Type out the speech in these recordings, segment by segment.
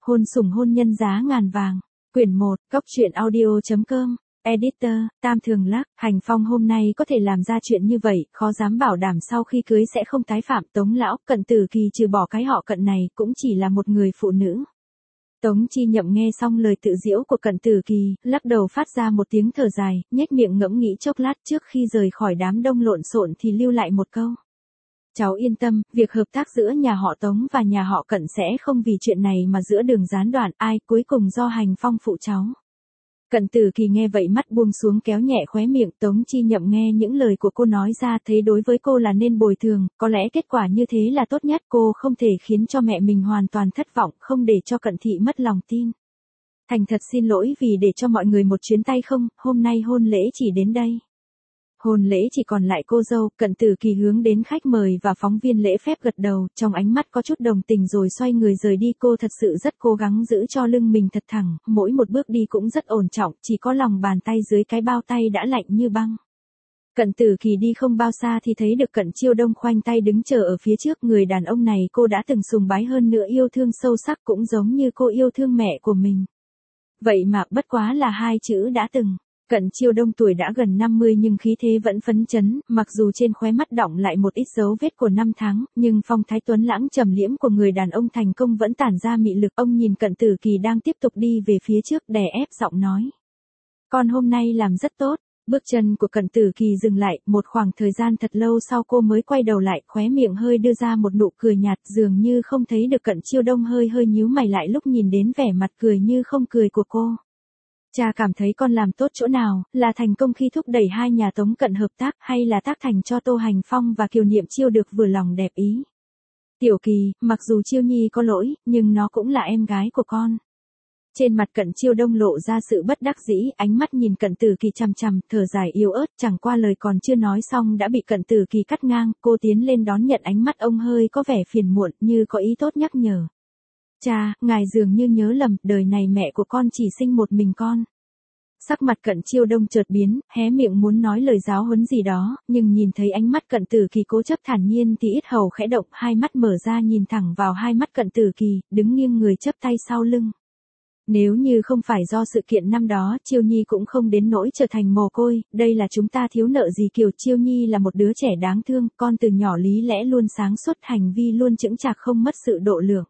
Hôn sủng hôn nhân giá ngàn vàng. Quyển 1, Cóc truyện audio.com. Editor, Tam Thường Lắc. Hành Phong hôm nay có thể làm ra chuyện như vậy, khó dám bảo đảm sau khi cưới sẽ không tái phạm. Tống lão, Cận Tử Kỳ trừ bỏ cái họ Cận này, cũng chỉ là một người phụ nữ. Tống Chi Nhậm nghe xong lời tự giễu của Cận Tử Kỳ, lắc đầu phát ra một tiếng thở dài, nhếch miệng ngẫm nghĩ chốc lát trước khi rời khỏi đám đông lộn xộn thì lưu lại một câu. Cháu yên tâm, việc hợp tác giữa nhà họ Tống và nhà họ Cận sẽ không vì chuyện này mà giữa đường gián đoạn, ai cuối cùng do Hành Phong phụ cháu. Cận Tử Kỳ nghe vậy mắt buông xuống kéo nhẹ khóe miệng. Tống Chi Nhậm nghe những lời của cô nói ra thấy đối với cô là nên bồi thường, có lẽ kết quả như thế là tốt nhất. Cô không thể khiến cho mẹ mình hoàn toàn thất vọng, không để cho Cận thị mất lòng tin. Thành thật xin lỗi vì để cho mọi người một chuyến tay không, hôm nay hôn lễ chỉ đến đây. Hôn lễ chỉ còn lại cô dâu. Cận Tử Kỳ hướng đến khách mời và phóng viên lễ phép gật đầu, trong ánh mắt có chút đồng tình rồi xoay người rời đi. Cô thật sự rất cố gắng giữ cho lưng mình thật thẳng, mỗi một bước đi cũng rất ổn trọng, chỉ có lòng bàn tay dưới cái bao tay đã lạnh như băng. Cận Tử Kỳ đi không bao xa thì thấy được Cận Chiêu Đông khoanh tay đứng chờ ở phía trước. Người đàn ông này cô đã từng sùng bái, hơn nữa yêu thương sâu sắc, cũng giống như cô yêu thương mẹ của mình. Vậy mà bất quá là hai chữ đã từng. Cận Chiêu Đông tuổi đã gần 50 nhưng khí thế vẫn phấn chấn, mặc dù trên khóe mắt đọng lại một ít dấu vết của năm tháng, nhưng phong thái tuấn lãng trầm liễm của người đàn ông thành công vẫn tản ra mị lực. Ông nhìn Cận Tử Kỳ đang tiếp tục đi về phía trước, đè ép giọng nói. Con hôm nay làm rất tốt. Bước chân của Cận Tử Kỳ dừng lại, một khoảng thời gian thật lâu sau cô mới quay đầu lại, khóe miệng hơi đưa ra một nụ cười nhạt, dường như không thấy được. Cận Chiêu Đông hơi nhíu mày lại lúc nhìn đến vẻ mặt cười như không cười của cô. Cha cảm thấy con làm tốt chỗ nào, là thành công khi thúc đẩy hai nhà Tống Cận hợp tác, hay là tác thành cho Tô Hành Phong và Kiều Niệm Chiêu được vừa lòng đẹp ý? Tiểu Kỳ, mặc dù Chiêu Nhi có lỗi, nhưng nó cũng là em gái của con. Trên mặt Cận Chiêu Đông lộ ra sự bất đắc dĩ, ánh mắt nhìn Cận Tử Kỳ chằm chằm, thở dài yếu ớt, chẳng qua lời còn chưa nói xong đã bị Cận Tử Kỳ cắt ngang. Cô tiến lên đón nhận ánh mắt ông, hơi có vẻ phiền muộn, như có ý tốt nhắc nhở. Cha, ngài dường như nhớ lầm, đời này mẹ của con chỉ sinh một mình con. Sắc mặt Cận Chiêu Đông chợt biến, hé miệng muốn nói lời giáo huấn gì đó, nhưng nhìn thấy ánh mắt Cận Tử Kỳ cố chấp thản nhiên thì yết hầu khẽ động, hai mắt mở ra nhìn thẳng vào hai mắt Cận Tử Kỳ, đứng nghiêng người chắp tay sau lưng. Nếu như không phải do sự kiện năm đó, Chiêu Nhi cũng không đến nỗi trở thành mồ côi, đây là chúng ta thiếu nợ gì Kiều. Chiêu Nhi là một đứa trẻ đáng thương, con từ nhỏ lý lẽ luôn sáng suốt, hành vi luôn chững chạc không mất sự độ lượng.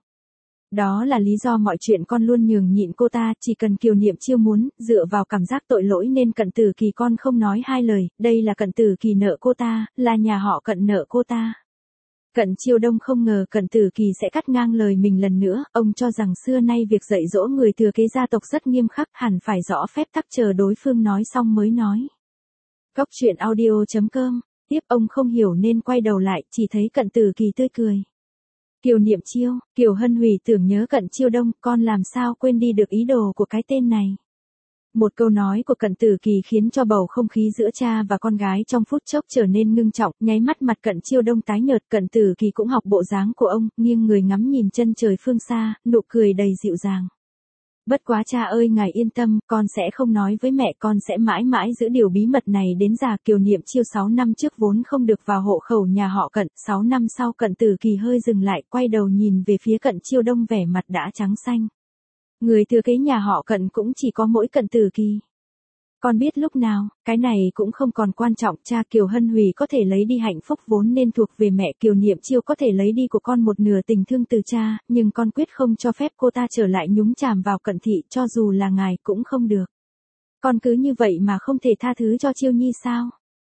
Đó là lý do mọi chuyện con luôn nhường nhịn cô ta, chỉ cần Kiều Niệm Chiêu muốn, dựa vào cảm giác tội lỗi nên Cận Tử Kỳ con không nói hai lời, đây là Cận Tử Kỳ nợ cô ta, là nhà họ Cận nợ cô ta. Cận Chiêu Đông không ngờ Cận Tử Kỳ sẽ cắt ngang lời mình lần nữa, ông cho rằng xưa nay việc dạy dỗ người thừa kế gia tộc rất nghiêm khắc, hẳn phải rõ phép tắc, chờ đối phương nói xong mới nói. Cóc truyện audio.com. Tiếp ông không hiểu nên quay đầu lại, chỉ thấy Cận Tử Kỳ tươi cười. Kiều Niệm Chiêu, Kiều Hân Hủy tưởng nhớ Cận Chiêu Đông, con làm sao quên đi được ý đồ của cái tên này. Một câu nói của Cận Tử Kỳ khiến cho bầu không khí giữa cha và con gái trong phút chốc trở nên ngưng trọng, nháy mắt mặt Cận Chiêu Đông tái nhợt. Cận Tử Kỳ cũng học bộ dáng của ông, nghiêng người ngắm nhìn chân trời phương xa, nụ cười đầy dịu dàng. Bất quá cha ơi, ngài yên tâm, con sẽ không nói với mẹ, con sẽ mãi mãi giữ điều bí mật này đến già. Kiều Niệm Chiêu 6 năm trước vốn không được vào hộ khẩu nhà họ Cận, 6 năm sau Cận Tử Kỳ hơi dừng lại, quay đầu nhìn về phía Cận Chiêu Đông, vẻ mặt đã trắng xanh. Người thừa kế nhà họ Cận cũng chỉ có mỗi Cận Tử Kỳ. Con biết lúc nào, cái này cũng không còn quan trọng, cha. Kiều Hân Hủy có thể lấy đi hạnh phúc vốn nên thuộc về mẹ, Kiều Niệm Chiêu có thể lấy đi của con một nửa tình thương từ cha, nhưng con quyết không cho phép cô ta trở lại nhúng chàm vào Cận thị, cho dù là ngài cũng không được. Con cứ như vậy mà không thể tha thứ cho Chiêu Nhi sao?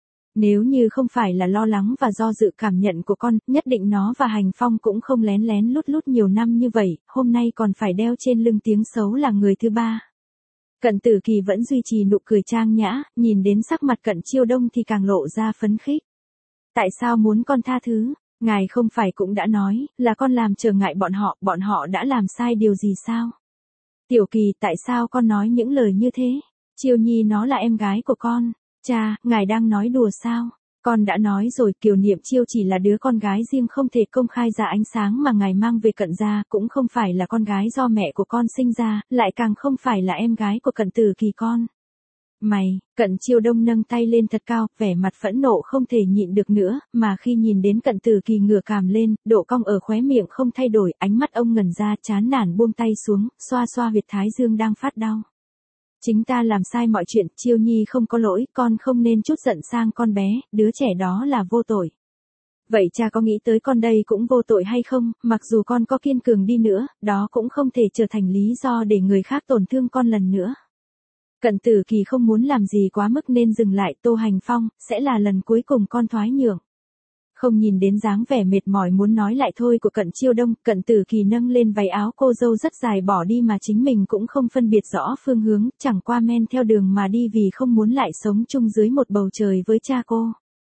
Nếu như không phải là lo lắng và do dự cảm nhận của con, nhất định nó và Hành Phong cũng không lén lén lút lút nhiều năm như vậy, hôm nay còn phải đeo trên lưng tiếng xấu là người thứ ba. Cận Tử Kỳ vẫn duy trì nụ cười trang nhã, nhìn đến sắc mặt Cận Chiêu Đông thì càng lộ ra phấn khích. Tại sao muốn con tha thứ? Ngài không phải cũng đã nói, là con làm trở ngại bọn họ đã làm sai điều gì sao? Tiểu Kỳ, tại sao con nói những lời như thế? Chiêu Nhi nó là em gái của con. Cha, ngài đang nói đùa sao? Con đã nói rồi, Kiều Niệm Chiêu chỉ là đứa con gái riêng không thể công khai ra ánh sáng mà ngài mang về Cận gia, cũng không phải là con gái do mẹ của con sinh ra, lại càng không phải là em gái của Cận Tử Kỳ con. Mày, Cận Chiêu Đông nâng tay lên thật cao, vẻ mặt phẫn nộ không thể nhịn được nữa, mà khi nhìn đến Cận Tử Kỳ ngửa cằm lên, độ cong ở khóe miệng không thay đổi, ánh mắt ông ngẩn ra, chán nản buông tay xuống, xoa xoa huyệt thái dương đang phát đau. Chính ta làm sai mọi chuyện, Chiêu Nhi không có lỗi, con không nên trút giận sang con bé, đứa trẻ đó là vô tội. Vậy cha có nghĩ tới con đây cũng vô tội hay không, mặc dù con có kiên cường đi nữa, đó cũng không thể trở thành lý do để người khác tổn thương con lần nữa. Cận Tử Kỳ không muốn làm gì quá mức nên dừng lại. Tô Hành Phong, sẽ là lần cuối cùng con thoái nhượng. Không nhìn đến dáng vẻ mệt mỏi muốn nói lại thôi của Cận Chiêu Đông, Cận Tử Kỳ nâng lên váy áo cô dâu rất dài bỏ đi mà chính mình cũng không phân biệt rõ phương hướng, chẳng qua men theo đường mà đi vì không muốn lại sống chung dưới một bầu trời với cha cô.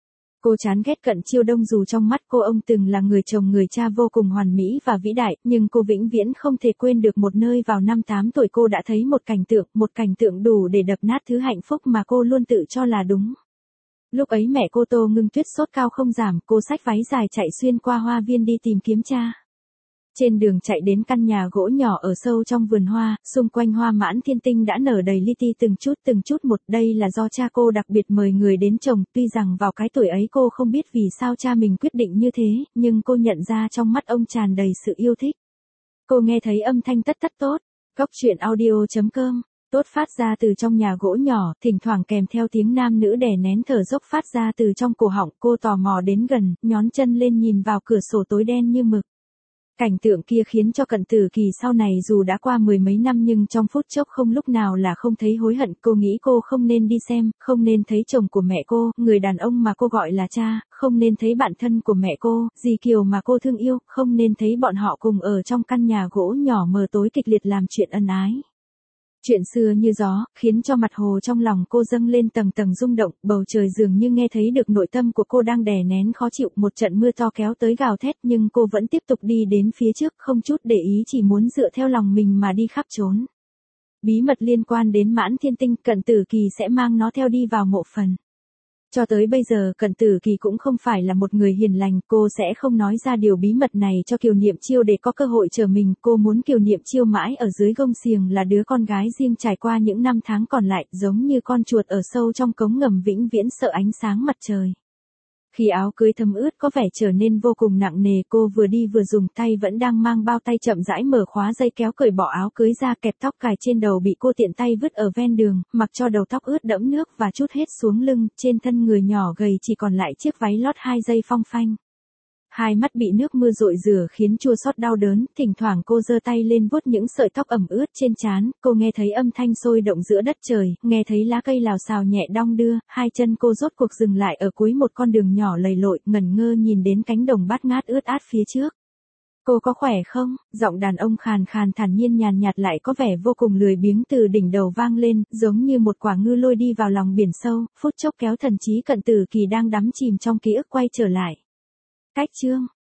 Cô chán ghét Cận Chiêu Đông dù trong mắt cô ông từng là người chồng người cha vô cùng hoàn mỹ và vĩ đại, nhưng cô vĩnh viễn không thể quên được một nơi vào năm 8 tuổi cô đã thấy một cảnh tượng đủ để đập nát thứ hạnh phúc mà cô luôn tự cho là đúng. Lúc ấy mẹ cô Tô Ngưng Tuyết sốt cao không giảm, cô xách váy dài chạy xuyên qua hoa viên đi tìm kiếm cha. Trên đường chạy đến căn nhà gỗ nhỏ ở sâu trong vườn hoa, xung quanh hoa mãn thiên tinh đã nở đầy li ti từng chút một. Đây là do cha cô đặc biệt mời người đến trồng, tuy rằng vào cái tuổi ấy cô không biết vì sao cha mình quyết định như thế, nhưng cô nhận ra trong mắt ông tràn đầy sự yêu thích. Cô nghe thấy âm thanh tất tốt, Cóc Truyện Audio.com, tốt phát ra từ trong nhà gỗ nhỏ, thỉnh thoảng kèm theo tiếng nam nữ đè nén thở dốc phát ra từ trong cổ họng. Cô tò mò đến gần, nhón chân lên nhìn vào cửa sổ tối đen như mực. Cảnh tượng kia khiến cho Cận Tử Kỳ sau này dù đã qua mười mấy năm nhưng trong phút chốc không lúc nào là không thấy hối hận. Cô nghĩ cô không nên đi xem, không nên thấy chồng của mẹ cô, người đàn ông mà cô gọi là cha, không nên thấy bạn thân của mẹ cô, dì Kiều mà cô thương yêu, không nên thấy bọn họ cùng ở trong căn nhà gỗ nhỏ mờ tối kịch liệt làm chuyện ân ái. Chuyện xưa như gió, khiến cho mặt hồ trong lòng cô dâng lên tầng tầng rung động, bầu trời dường như nghe thấy được nội tâm của cô đang đè nén khó chịu. Một trận mưa to kéo tới gào thét nhưng cô vẫn tiếp tục đi đến phía trước, không chút để ý, chỉ muốn dựa theo lòng mình mà đi khắp trốn. Bí mật liên quan đến Mãn Thiên Tinh, Cận Tử Kỳ sẽ mang nó theo đi vào mộ phần. Cho tới bây giờ Cận Tử Kỳ cũng không phải là một người hiền lành, cô sẽ không nói ra điều bí mật này cho Kiều Niệm Chiêu để có cơ hội chờ mình. Cô muốn Kiều Niệm Chiêu mãi ở dưới gông xiềng là đứa con gái riêng trải qua những năm tháng còn lại, giống như con chuột ở sâu trong cống ngầm vĩnh viễn sợ ánh sáng mặt trời. Khi áo cưới thấm ướt có vẻ trở nên vô cùng nặng nề, cô vừa đi vừa dùng tay vẫn đang mang bao tay chậm rãi mở khóa dây kéo cởi bỏ áo cưới ra, kẹp tóc cài trên đầu bị cô tiện tay vứt ở ven đường, mặc cho đầu tóc ướt đẫm nước và trút hết xuống lưng, trên thân người nhỏ gầy chỉ còn lại chiếc váy lót 2 dây phong phanh. Hai mắt bị nước mưa rội rửa khiến chua xót đau đớn, thỉnh thoảng cô giơ tay lên vuốt những sợi tóc ẩm ướt trên trán, cô nghe thấy âm thanh sôi động giữa đất trời, nghe thấy lá cây lào xào nhẹ đong đưa, hai chân cô rốt cuộc dừng lại ở cuối một con đường nhỏ lầy lội, ngẩn ngơ nhìn đến cánh đồng bát ngát ướt át phía trước. Cô có khỏe không? Giọng đàn ông khàn khàn thản nhiên nhàn nhạt lại có vẻ vô cùng lười biếng từ đỉnh đầu vang lên, giống như một quả ngư lôi đi vào lòng biển sâu, phút chốc kéo thần trí Cận Tử Kỳ đang đắm chìm trong ký ức quay trở lại. Cách chương